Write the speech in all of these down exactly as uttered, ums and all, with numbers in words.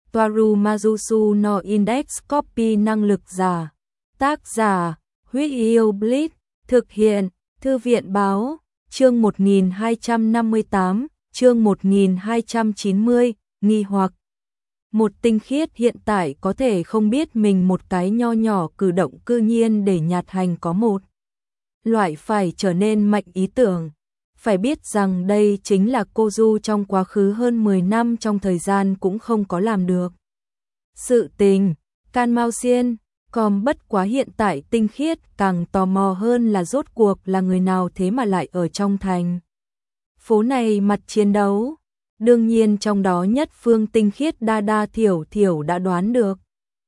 Toaru Majusu no Index Copy năng lực giả. Tác giả, Huyết Yêu Blitz, thực hiện, Thư viện báo, chương một nghìn hai trăm năm mươi tám, chương một nghìn hai trăm chín mươi, nghi hoặc. Một tinh khiết hiện tại có thể không biết mình một cái nho nhỏ cử động cư nhiên để nhạt hành có một loại phải trở nên mạnh ý tưởng. Phải biết rằng đây chính là cô Du trong quá khứ hơn mười năm trong thời gian cũng không có làm được. Sự tình, Can Mao Xiên, còn bất quá hiện tại tinh khiết càng tò mò hơn là rốt cuộc là người nào thế mà lại ở trong thành phố này mặt chiến đấu. Đương nhiên trong đó nhất phương tinh khiết đa đa thiểu thiểu đã đoán được.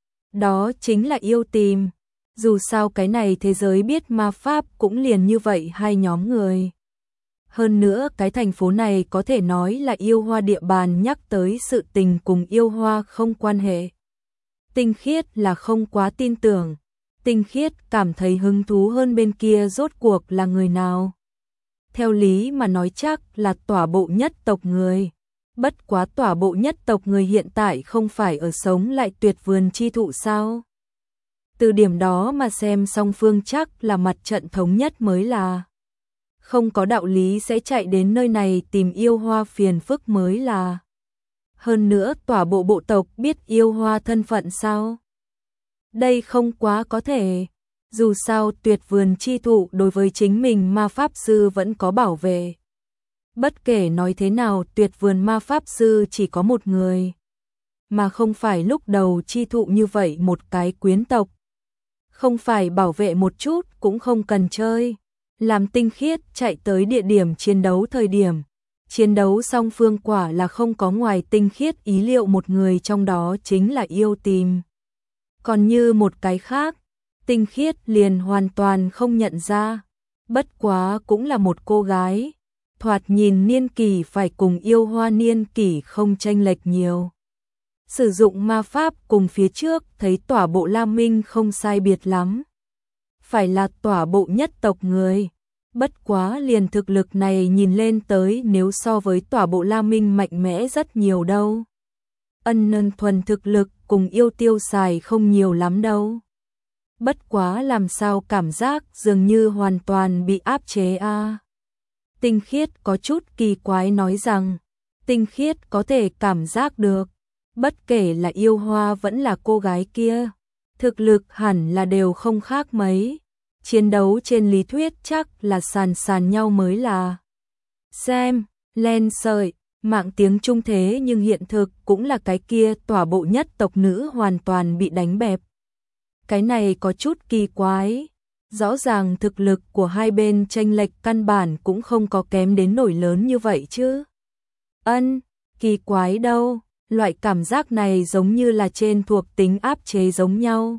Đó chính là yêu tìm. Dù sao cái này thế giới biết ma pháp cũng liền như vậy hai nhóm người. Hơn nữa cái thành phố này có thể nói là yêu hoa địa bàn, nhắc tới sự tình cùng yêu hoa không quan hệ. Tinh khiết là không quá tin tưởng. Tinh khiết cảm thấy hứng thú hơn bên kia rốt cuộc là người nào. Theo lý mà nói chắc là tỏa bộ nhất tộc người. Bất quá tỏa bộ nhất tộc người hiện tại không phải ở sống lại tuyệt vườn chi thụ sao? Từ điểm đó mà xem song phương chắc là mặt trận thống nhất mới là. Không có đạo lý sẽ chạy đến nơi này tìm yêu hoa phiền phức mới là. Hơn nữa tỏa bộ bộ tộc biết yêu hoa thân phận sao? Đây không quá có thể. Dù sao tuyệt vườn chi thụ đối với chính mình ma pháp sư vẫn có bảo vệ. Bất kể nói thế nào tuyệt vườn ma pháp sư chỉ có một người. Mà không phải lúc đầu chi thụ như vậy một cái quyến tộc. Không phải bảo vệ một chút cũng không cần chơi. Làm tinh khiết chạy tới địa điểm chiến đấu thời điểm. Chiến đấu song phương quả là không có ngoài tinh khiết ý liệu một người trong đó chính là yêu tìm. Còn như một cái khác, tinh khiết liền hoàn toàn không nhận ra. Bất quá cũng là một cô gái. Thoạt nhìn niên kỷ phải cùng yêu hoa niên kỷ không chênh lệch nhiều. Sử dụng ma pháp cùng phía trước thấy tỏa bộ Lam Minh không sai biệt lắm. Phải là tỏa bộ nhất tộc người. Bất quá liền thực lực này nhìn lên tới nếu so với tỏa bộ Lam Minh mạnh mẽ rất nhiều đâu. Ân nân thuần thực lực cùng yêu tiêu xài không nhiều lắm đâu. Bất quá làm sao cảm giác dường như hoàn toàn bị áp chế a. À. Tinh khiết có chút kỳ quái nói rằng, tinh khiết có thể cảm giác được, bất kể là yêu hoa vẫn là cô gái kia, thực lực hẳn là đều không khác mấy. Chiến đấu trên lý thuyết chắc là sàn sàn nhau mới là. Xem, len sợi, mạng tiếng trung thế nhưng hiện thực cũng là cái kia tỏa bộ nhất tộc nữ hoàn toàn bị đánh bẹp. Cái này có chút kỳ quái. Rõ ràng thực lực của hai bên chênh lệch căn bản cũng không có kém đến nổi lớn như vậy chứ. Ân, kỳ quái đâu, loại cảm giác này giống như là trên thuộc tính áp chế giống nhau.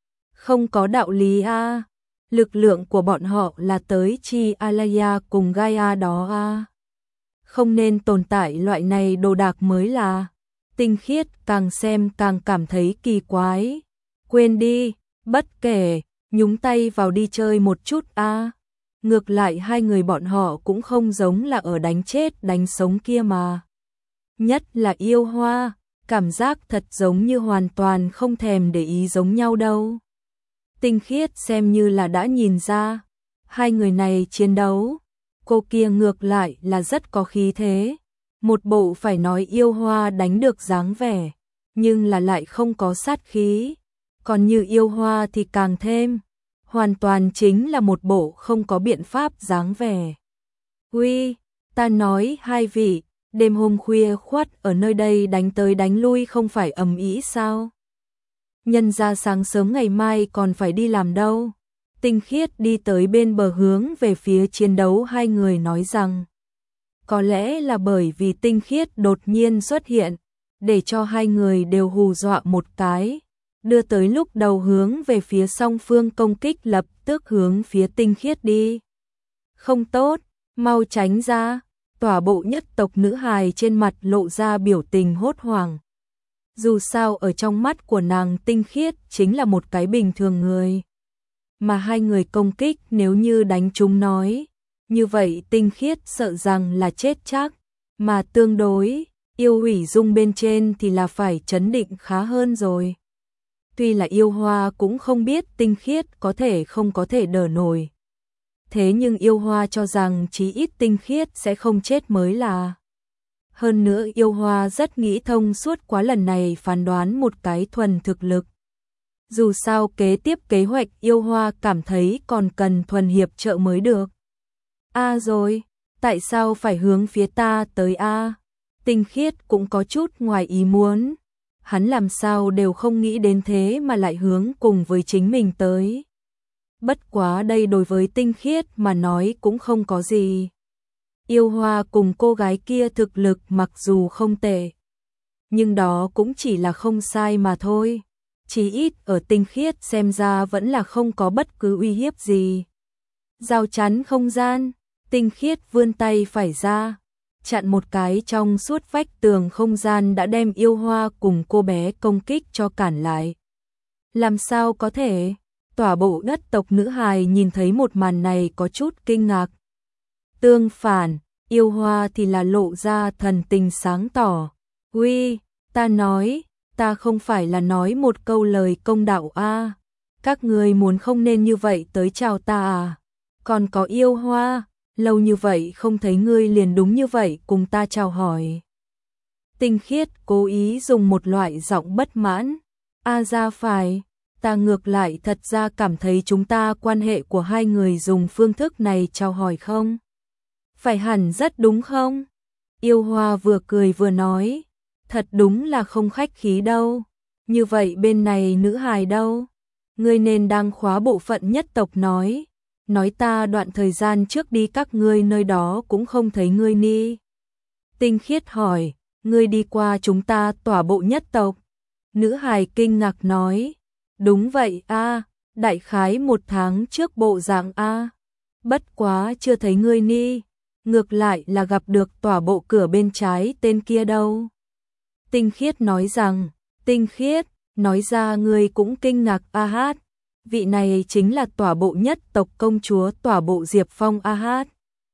Không có đạo lý a. À. Lực lượng của bọn họ là tới chi Alaya cùng Gaia đó a. À. Không nên tồn tại loại này đồ đạc mới là. Tinh khiết càng xem càng cảm thấy kỳ quái. Quên đi, bất kể. Nhúng tay vào đi chơi một chút a. À. Ngược lại hai người bọn họ cũng không giống là ở đánh chết đánh sống kia mà. Nhất là yêu hoa, cảm giác thật giống như hoàn toàn không thèm để ý giống nhau đâu. Tinh khiết xem như là đã nhìn ra, hai người này chiến đấu, cô kia ngược lại là rất có khí thế. Một bộ phải nói yêu hoa đánh được dáng vẻ, nhưng là lại không có sát khí. Còn như yêu hoa thì càng thêm, hoàn toàn chính là một bộ không có biện pháp dáng vẻ. Uy, ta nói hai vị, đêm hôm khuya khoắt ở nơi đây đánh tới đánh lui không phải ầm ĩ sao? Nhân ra sáng sớm ngày mai còn phải đi làm đâu. Tinh khiết đi tới bên bờ hướng về phía chiến đấu hai người nói rằng, có lẽ là bởi vì tinh khiết đột nhiên xuất hiện, để cho hai người đều hù dọa một cái. Đưa tới lúc đầu hướng về phía song phương công kích lập tức hướng phía tinh khiết đi. Không tốt, mau tránh ra. Tỏa bộ nhất tộc nữ hài trên mặt lộ ra biểu tình hốt hoảng. Dù sao ở trong mắt của nàng tinh khiết chính là một cái bình thường người. Mà hai người công kích nếu như đánh chúng nói, như vậy tinh khiết sợ rằng là chết chắc. Mà tương đối, Yêu hủy dung bên trên thì là phải trấn định khá hơn rồi. Tuy là yêu hoa cũng không biết tinh khiết có thể không có thể đỡ nổi. Thế nhưng yêu hoa cho rằng chí ít tinh khiết sẽ không chết mới là. Hơn nữa yêu hoa rất nghĩ thông suốt quá, lần này phán đoán một cái thuần thực lực. Dù sao kế tiếp kế hoạch yêu hoa cảm thấy còn cần thuần hiệp trợ mới được. A à rồi, tại sao phải hướng phía ta tới a? À? Tinh khiết cũng có chút ngoài ý muốn. Hắn làm sao đều không nghĩ đến thế mà lại hướng cùng với chính mình tới. Bất quá đây đối với tinh khiết mà nói cũng không có gì. Yêu hoa cùng cô gái kia thực lực mặc dù không tệ, nhưng đó cũng chỉ là không sai mà thôi. Chỉ ít ở tinh khiết xem ra vẫn là không có bất cứ uy hiếp gì. Rào chắn không gian, tinh khiết vươn tay phải ra, chặn một cái trong suốt vách tường không gian đã đem yêu hoa cùng cô bé công kích cho cản lại. Làm sao có thể? Tỏa bộ đất tộc nữ hài nhìn thấy một màn này có chút kinh ngạc. Tương phản, yêu hoa thì là lộ ra thần tình sáng tỏ. Uy, ta nói, ta không phải là nói một câu lời công đạo a. À. Các người muốn không nên như vậy tới chào ta à? Còn có yêu hoa, lâu như vậy không thấy ngươi liền đúng như vậy cùng ta chào hỏi. Tinh khiết cố ý dùng một loại giọng bất mãn. A ra phải, ta ngược lại thật ra cảm thấy chúng ta quan hệ của hai người dùng phương thức này chào hỏi không? Phải hẳn rất đúng không? Yêu hoa vừa cười vừa nói, thật đúng là không khách khí đâu. Như vậy bên này nữ hài đâu? Ngươi nên đang khóa bộ phận nhất tộc nói. Nói ta đoạn thời gian trước đi các ngươi nơi đó cũng không thấy ngươi ni. Tinh khiết hỏi, ngươi đi qua chúng ta tỏa bộ nhất tộc. Nữ hài kinh ngạc nói, đúng vậy a, đại khái một tháng trước bộ dạng a. Bất quá chưa thấy ngươi ni, ngược lại là gặp được tỏa bộ cửa bên trái tên kia đâu. Tinh khiết nói rằng, tinh khiết, nói ra ngươi cũng kinh ngạc a hát. Vị này chính là tỏa bộ nhất tộc công chúa tỏa bộ Diệp Phong a hát.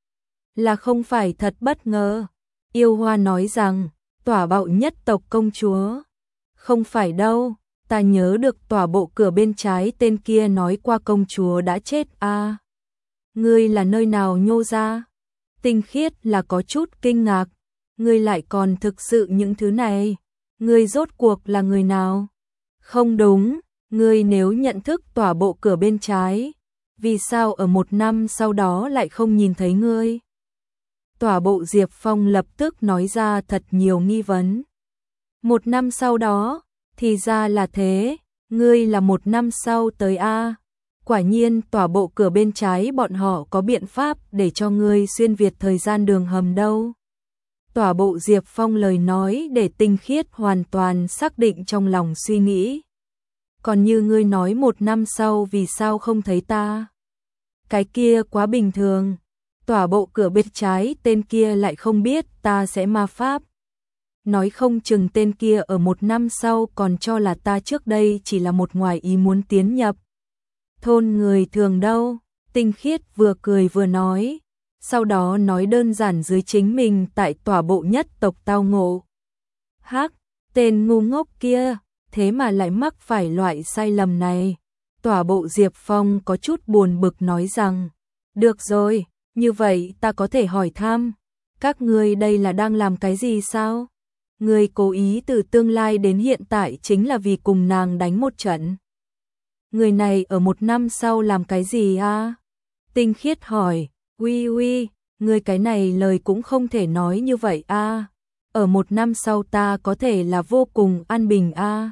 Là không phải thật bất ngờ. Yêu hoa nói rằng, tỏa bộ nhất tộc công chúa. Không phải đâu, ta nhớ được tỏa bộ cửa bên trái tên kia nói qua công chúa đã chết a. À. Ngươi là nơi nào nhô ra? Tinh khiết là có chút kinh ngạc. Ngươi lại còn thực sự những thứ này. Ngươi rốt cuộc là người nào? Không đúng. Ngươi nếu nhận thức tỏa bộ cửa bên trái, vì sao ở một năm sau đó lại không nhìn thấy ngươi? Tỏa bộ Diệp Phong lập tức nói ra thật nhiều nghi vấn. Một năm sau đó, thì ra là thế, ngươi là một năm sau tới a. Quả nhiên tỏa bộ cửa bên trái bọn họ có biện pháp để cho ngươi xuyên việt thời gian đường hầm đâu. Tỏa bộ Diệp Phong lời nói để tinh khiết hoàn toàn xác định trong lòng suy nghĩ. Còn như ngươi nói một năm sau vì sao không thấy ta? Cái kia quá bình thường. Tỏa bộ cửa bên trái tên kia lại không biết ta sẽ ma pháp. Nói không chừng tên kia ở một năm sau còn cho là ta trước đây chỉ là một ngoài ý muốn tiến nhập. Thôn người thường đâu? Tinh khiết vừa cười vừa nói. Sau đó nói đơn giản dưới chính mình tại tỏa bộ nhất tộc tao ngộ. Hắc, tên ngu ngốc kia. Thế mà lại mắc phải loại sai lầm này. Tỏa bộ Diệp Phong có chút buồn bực nói rằng, được rồi, như vậy ta có thể hỏi thăm, các ngươi đây là đang làm cái gì sao? Ngươi cố ý từ tương lai đến hiện tại chính là vì cùng nàng đánh một trận. Người này ở một năm sau làm cái gì a? Tinh khiết hỏi, uy uy, ngươi cái này lời cũng không thể nói như vậy a. Ở một năm sau ta có thể là vô cùng an bình a.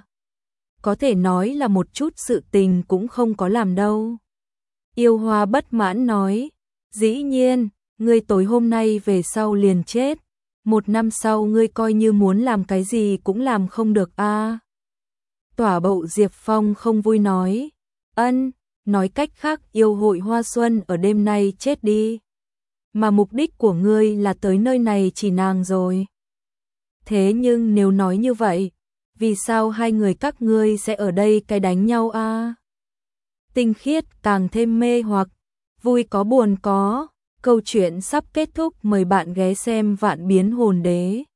Có thể nói là một chút sự tình cũng không có làm đâu. Yêu hoa bất mãn nói, dĩ nhiên, ngươi tối hôm nay về sau liền chết. Một năm sau ngươi coi như muốn làm cái gì cũng làm không được a. À. Tỏa bộ Diệp Phong không vui nói, ân, nói cách khác yêu hội hoa xuân ở đêm nay chết đi. Mà mục đích của ngươi là tới nơi này chỉ nàng rồi. Thế nhưng nếu nói như vậy, vì sao hai người các ngươi sẽ ở đây cái đánh nhau a? À? Tinh khiết càng thêm mê hoặc, vui có buồn có, câu chuyện sắp kết thúc, mời bạn ghé xem Vạn Biến Hồn Đế.